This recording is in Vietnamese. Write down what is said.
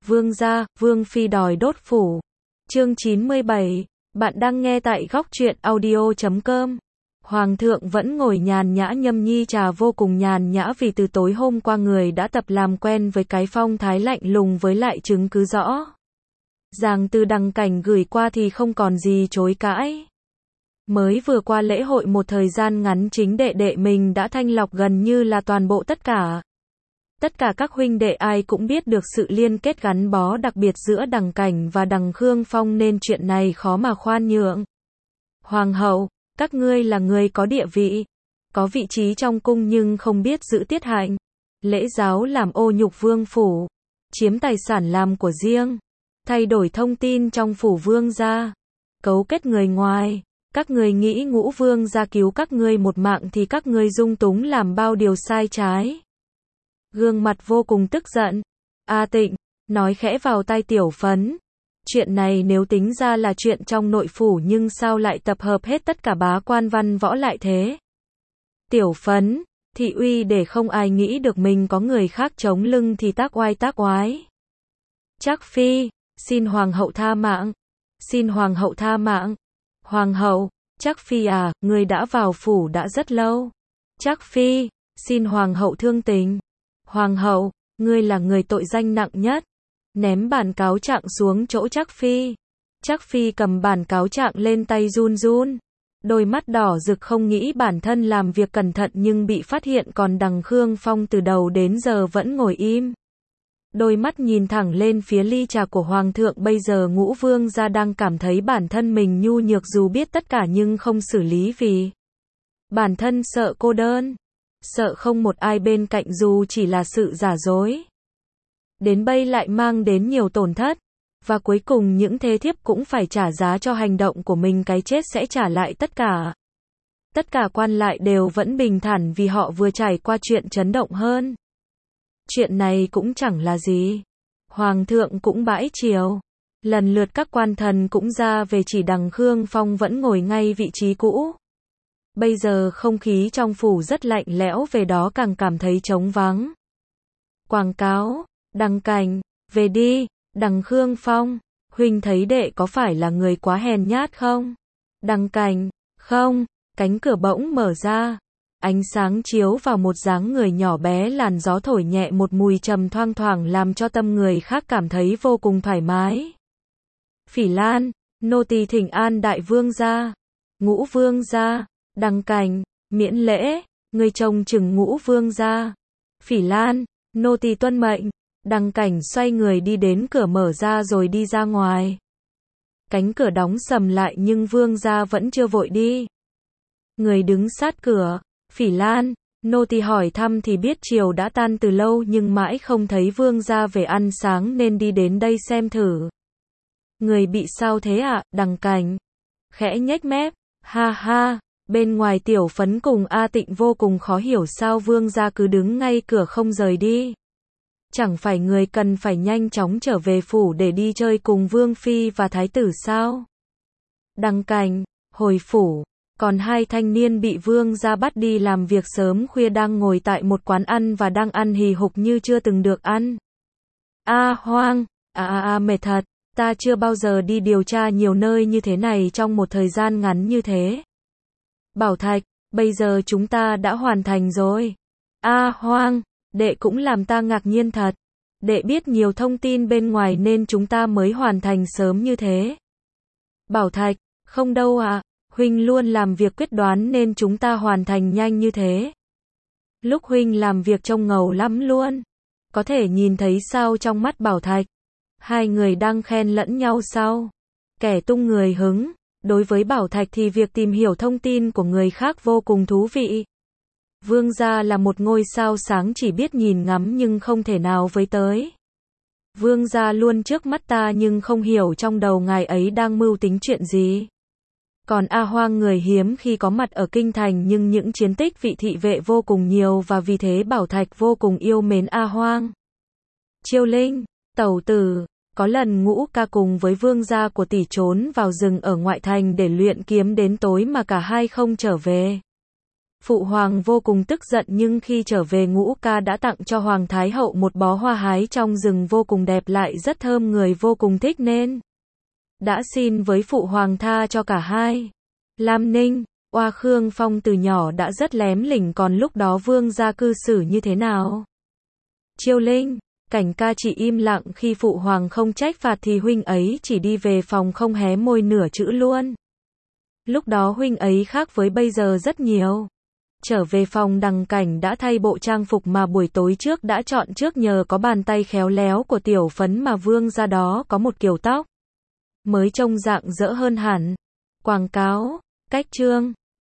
Vương gia, Vương phi đòi đốt phủ. Chương 97, bạn đang nghe tại góc truyện audio.com. Hoàng thượng vẫn ngồi nhàn nhã nhâm nhi trà vô cùng nhàn nhã vì từ tối hôm qua người đã tập làm quen với cái phong thái lạnh lùng với lại chứng cứ rõ ràng từ Đằng Cảnh gửi qua thì không còn gì chối cãi. Mới vừa qua lễ hội một thời gian ngắn chính đệ đệ mình đã thanh lọc gần như là toàn bộ tất cả. Tất cả các huynh đệ ai cũng biết được sự liên kết gắn bó đặc biệt giữa Đằng Cảnh và Đằng Khương Phong nên chuyện này khó mà khoan nhượng. Hoàng hậu, các ngươi là người có địa vị, có vị trí trong cung nhưng không biết giữ tiết hạnh. Lễ giáo làm ô nhục vương phủ, chiếm tài sản làm của riêng, thay đổi thông tin trong phủ vương gia, cấu kết người ngoài. Các ngươi nghĩ Ngũ vương gia cứu các ngươi một mạng thì các ngươi dung túng làm bao điều sai trái. Gương mặt vô cùng tức giận. A Tịnh nói khẽ vào tai Tiểu Phấn. Chuyện này nếu tính ra là chuyện trong nội phủ nhưng sao lại tập hợp hết tất cả bá quan văn võ lại thế? Tiểu Phấn, thị uy để không ai nghĩ được mình có người khác chống lưng thì tác oai. Trác phi, xin hoàng hậu tha mạng. Xin hoàng hậu tha mạng. Hoàng hậu, Trác phi à, người đã vào phủ đã rất lâu. Trác phi, xin hoàng hậu thương tình. Hoàng hậu, ngươi là người tội danh nặng nhất. Ném bản cáo trạng xuống chỗ Trác phi. Trác phi cầm bản cáo trạng lên tay run run. Đôi mắt đỏ rực không nghĩ bản thân làm việc cẩn thận nhưng bị phát hiện còn Đằng Khương Phong từ đầu đến giờ vẫn ngồi im. Đôi mắt nhìn thẳng lên phía ly trà của hoàng thượng bây giờ Ngũ vương gia đang cảm thấy bản thân mình nhu nhược dù biết tất cả nhưng không xử lý vì bản thân sợ cô đơn. Sợ không một ai bên cạnh dù chỉ là sự giả dối. Đến bây lại mang đến nhiều tổn thất. Và cuối cùng những thế thiếp cũng phải trả giá cho hành động của mình cái chết sẽ trả lại tất cả. Tất cả quan lại đều vẫn bình thản vì họ vừa trải qua chuyện chấn động hơn. Chuyện này cũng chẳng là gì. Hoàng thượng cũng bãi triều. Lần lượt các quan thần cũng ra về chỉ Đằng Khương Phong vẫn ngồi ngay vị trí cũ. Bây giờ không khí trong phủ rất lạnh lẽo về đó càng cảm thấy trống vắng. Quảng cáo, Đằng Cảnh, về đi, Đằng Khương Phong, huynh thấy đệ có phải là người quá hèn nhát không? Đằng Cảnh, không, cánh cửa bỗng mở ra. Ánh sáng chiếu vào một dáng người nhỏ bé làn gió thổi nhẹ một mùi trầm thoang thoảng làm cho tâm người khác cảm thấy vô cùng thoải mái. Phỉ Lan, nô tỳ thỉnh an đại vương gia. Ngũ vương gia. Đằng Cảnh, miễn lễ, người trông chừng Ngũ vương gia. Phỉ Lan, nô tỳ tuân mệnh. Đằng Cảnh xoay người đi đến cửa mở ra rồi đi ra ngoài. Cánh cửa đóng sầm lại nhưng vương gia vẫn chưa vội đi. Người đứng sát cửa, Phỉ Lan, nô tỳ hỏi thăm thì biết triều đã tan từ lâu nhưng mãi không thấy vương gia về ăn sáng nên đi đến đây xem thử. Người bị sao thế ạ? Đằng Cảnh khẽ nhếch mép, ha ha. Bên ngoài Tiểu Phấn cùng A Tịnh vô cùng khó hiểu sao vương gia cứ đứng ngay cửa không rời đi. Chẳng phải người cần phải nhanh chóng trở về phủ để đi chơi cùng vương phi và thái tử sao? Đằng Cảnh, hồi phủ, còn hai thanh niên bị vương gia bắt đi làm việc sớm khuya đang ngồi tại một quán ăn và đang ăn hì hục như chưa từng được ăn. Hoang, mệt thật, ta chưa bao giờ đi điều tra nhiều nơi như thế này trong một thời gian ngắn như thế. Bảo Thạch, bây giờ chúng ta đã hoàn thành rồi. Hoang, đệ cũng làm ta ngạc nhiên thật. Đệ biết nhiều thông tin bên ngoài nên chúng ta mới hoàn thành sớm như thế. Bảo Thạch, không đâu ạ, huynh luôn làm việc quyết đoán nên chúng ta hoàn thành nhanh như thế. Lúc huynh làm việc trông ngầu lắm luôn. Có thể nhìn thấy sao trong mắt Bảo Thạch. Hai người đang khen lẫn nhau sao? Kẻ tung người hứng. Đối với Bảo Thạch thì việc tìm hiểu thông tin của người khác vô cùng thú vị. Vương gia là một ngôi sao sáng chỉ biết nhìn ngắm nhưng không thể nào với tới. Vương gia luôn trước mắt ta nhưng không hiểu trong đầu ngài ấy đang mưu tính chuyện gì. Còn Hoang người hiếm khi có mặt ở kinh thành nhưng những chiến tích vị thị vệ vô cùng nhiều và vì thế Bảo Thạch vô cùng yêu mến Hoang. Chiêu Linh, tẩu tử. Có lần Ngũ ca cùng với vương gia của tỷ trốn vào rừng ở ngoại thành để luyện kiếm đến tối mà cả hai không trở về. Phụ hoàng vô cùng tức giận nhưng khi trở về Ngũ Ca đã tặng cho Hoàng Thái Hậu một bó hoa hái trong rừng vô cùng đẹp lại rất thơm người vô cùng thích nên đã xin với Phụ hoàng tha cho cả hai. Lam Ninh, Oa Khương Phong từ nhỏ đã rất lém lỉnh còn lúc đó vương gia cư xử như thế nào? Chiêu Linh, Cảnh ca chỉ im lặng khi Phụ hoàng không trách phạt thì huynh ấy chỉ đi về phòng không hé môi nửa chữ luôn. Lúc đó huynh ấy khác với bây giờ rất nhiều. Trở về phòng Đằng Cảnh đã thay bộ trang phục mà buổi tối trước đã chọn trước nhờ có bàn tay khéo léo của Tiểu Phấn mà vương gia đó có một kiểu tóc mới trông rạng rỡ hơn hẳn. Quảng cáo, cách chương